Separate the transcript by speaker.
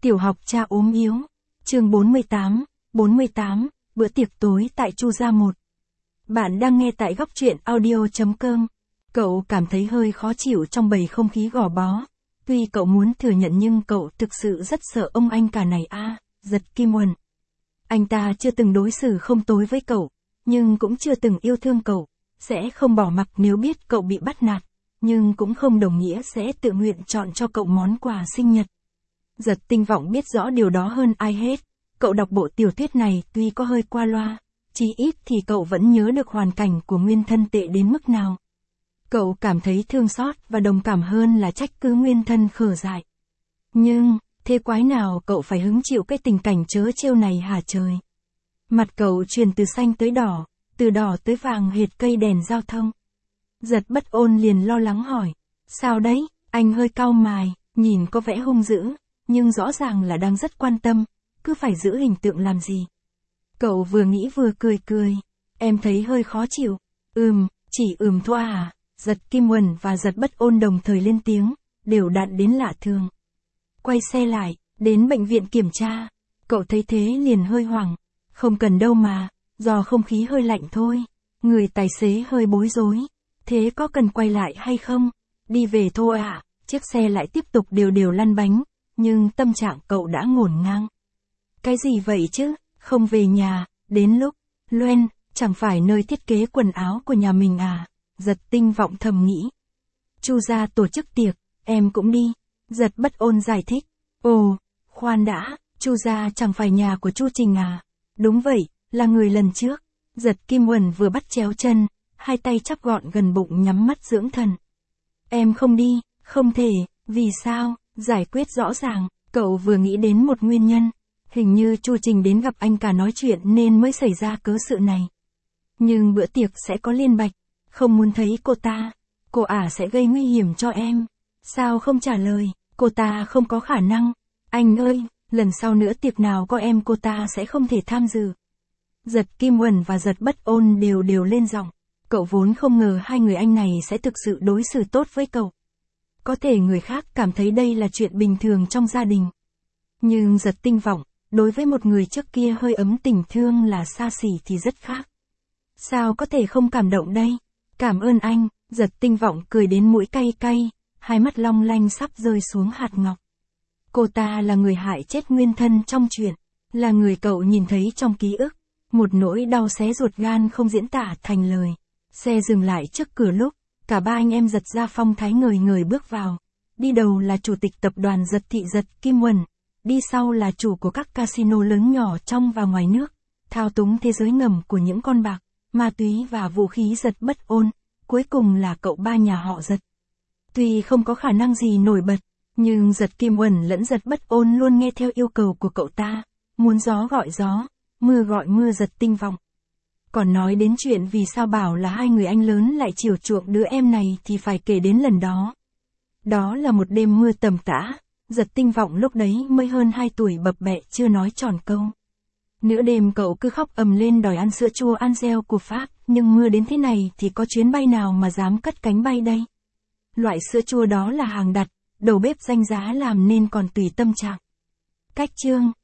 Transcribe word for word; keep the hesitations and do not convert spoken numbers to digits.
Speaker 1: Tiểu học cha ốm yếu. Chương bốn mươi tám, bốn mươi tám, bữa tiệc tối tại Chu gia một. Bạn đang nghe tại góc truyện audio chấm com. Cậu cảm thấy hơi khó chịu trong bầu không khí gò bó. Tuy cậu muốn thừa nhận nhưng cậu thực sự rất sợ ông anh cả này a, à, Giật Kim Uẩn. Anh ta chưa từng đối xử không tối với cậu, nhưng cũng chưa từng yêu thương cậu, sẽ không bỏ mặc nếu biết cậu bị bắt nạt, nhưng cũng không đồng nghĩa sẽ tự nguyện chọn cho cậu món quà sinh nhật. Giật Tinh Vọng biết rõ điều đó hơn ai hết. Cậu đọc bộ tiểu thuyết này tuy có hơi qua loa, chí ít thì cậu vẫn nhớ được hoàn cảnh của nguyên thân tệ đến mức nào. Cậu cảm thấy thương xót và đồng cảm hơn là trách cứ nguyên thân khờ dại. Nhưng, thế quái nào cậu phải hứng chịu cái tình cảnh trớ trêu này hả trời? Mặt cậu chuyển từ xanh tới đỏ, từ đỏ tới vàng hệt cây đèn giao thông. Giật Bất Ôn liền lo lắng hỏi, sao đấy? Anh hơi cau mày, nhìn có vẻ hung dữ, nhưng rõ ràng là đang rất quan tâm, cứ phải giữ hình tượng làm gì. Cậu vừa nghĩ vừa cười cười, em thấy hơi khó chịu. Ừm, chỉ ừm thôi à? Giật Kim Uẩn và Giật Bất Ôn đồng thời lên tiếng, đều đặn đến lạ thường. Quay xe lại, đến bệnh viện kiểm tra. Cậu thấy thế liền hơi hoảng. Không cần đâu mà, do không khí hơi lạnh thôi. Người tài xế hơi bối rối. Thế có cần quay lại hay không? Đi về thôi ạ. À? Chiếc xe lại tiếp tục đều đều lăn bánh, nhưng tâm trạng cậu đã ngổn ngang. Cái gì vậy chứ? Không về nhà, đến lúc, Loen, chẳng phải nơi thiết kế quần áo của nhà mình à? Giật Tinh Vọng thầm nghĩ. Chu gia tổ chức tiệc, em cũng đi. Giật Bất Ôn giải thích. Ồ, khoan đã, Chu gia chẳng phải nhà của Chu Trình à? Đúng vậy, là người lần trước. Giật Kim Uẩn vừa bắt chéo chân, hai tay chắp gọn gần bụng nhắm mắt dưỡng thần. Em không đi, không thể, vì sao? Giải quyết rõ ràng, cậu vừa nghĩ đến một nguyên nhân. Hình như Chu Trình đến gặp anh cả nói chuyện nên mới xảy ra cớ sự này. Nhưng bữa tiệc sẽ có liên bạch, không muốn thấy cô ta. Cô ả sẽ gây nguy hiểm cho em. Sao không trả lời, cô ta không có khả năng. Anh ơi, lần sau nữa tiệc nào có em cô ta sẽ không thể tham dự. Giật Kim Uẩn và Giật Bất Ôn đều đều lên giọng. Cậu vốn không ngờ hai người anh này sẽ thực sự đối xử tốt với cậu. Có thể người khác cảm thấy đây là chuyện bình thường trong gia đình. Nhưng Giật Tinh Vọng, đối với một người trước kia hơi ấm tình thương là xa xỉ thì rất khác. Sao có thể không cảm động đây? Cảm ơn anh, Giật Tinh Vọng cười đến mũi cay cay, hai mắt long lanh sắp rơi xuống hạt ngọc. Cô ta là người hại chết nguyên thân trong chuyện, là người cậu nhìn thấy trong ký ức. Một nỗi đau xé ruột gan không diễn tả thành lời. Xe dừng lại trước cửa lúc, cả ba anh em Giật gia phong thái ngời ngời bước vào. Đi đầu là chủ tịch tập đoàn Giật Thị Giật Kim Uẩn. Đi sau là chủ của các casino lớn nhỏ trong và ngoài nước, thao túng thế giới ngầm của những con bạc, ma túy và vũ khí Giật Bất Ôn. Cuối cùng là cậu ba nhà họ Giật. Tuy không có khả năng gì nổi bật, nhưng Giật Kim Uẩn lẫn Giật Bất Ôn luôn nghe theo yêu cầu của cậu ta, muốn gió gọi gió, mưa gọi mưa. Giật Tinh Vọng. Còn nói đến chuyện vì sao bảo là hai người anh lớn lại chiều chuộng đứa em này thì phải kể đến lần đó. Đó là một đêm mưa tầm tã, Giật Tinh Vọng lúc đấy mới hơn hai tuổi bập bẹ chưa nói tròn câu. Nửa đêm cậu cứ khóc ầm lên đòi ăn sữa chua Angel của Pháp, nhưng mưa đến thế này thì có chuyến bay nào mà dám cất cánh bay đây. Loại sữa chua đó là hàng đặt, đầu bếp danh giá làm nên còn tùy tâm trạng. Cách chương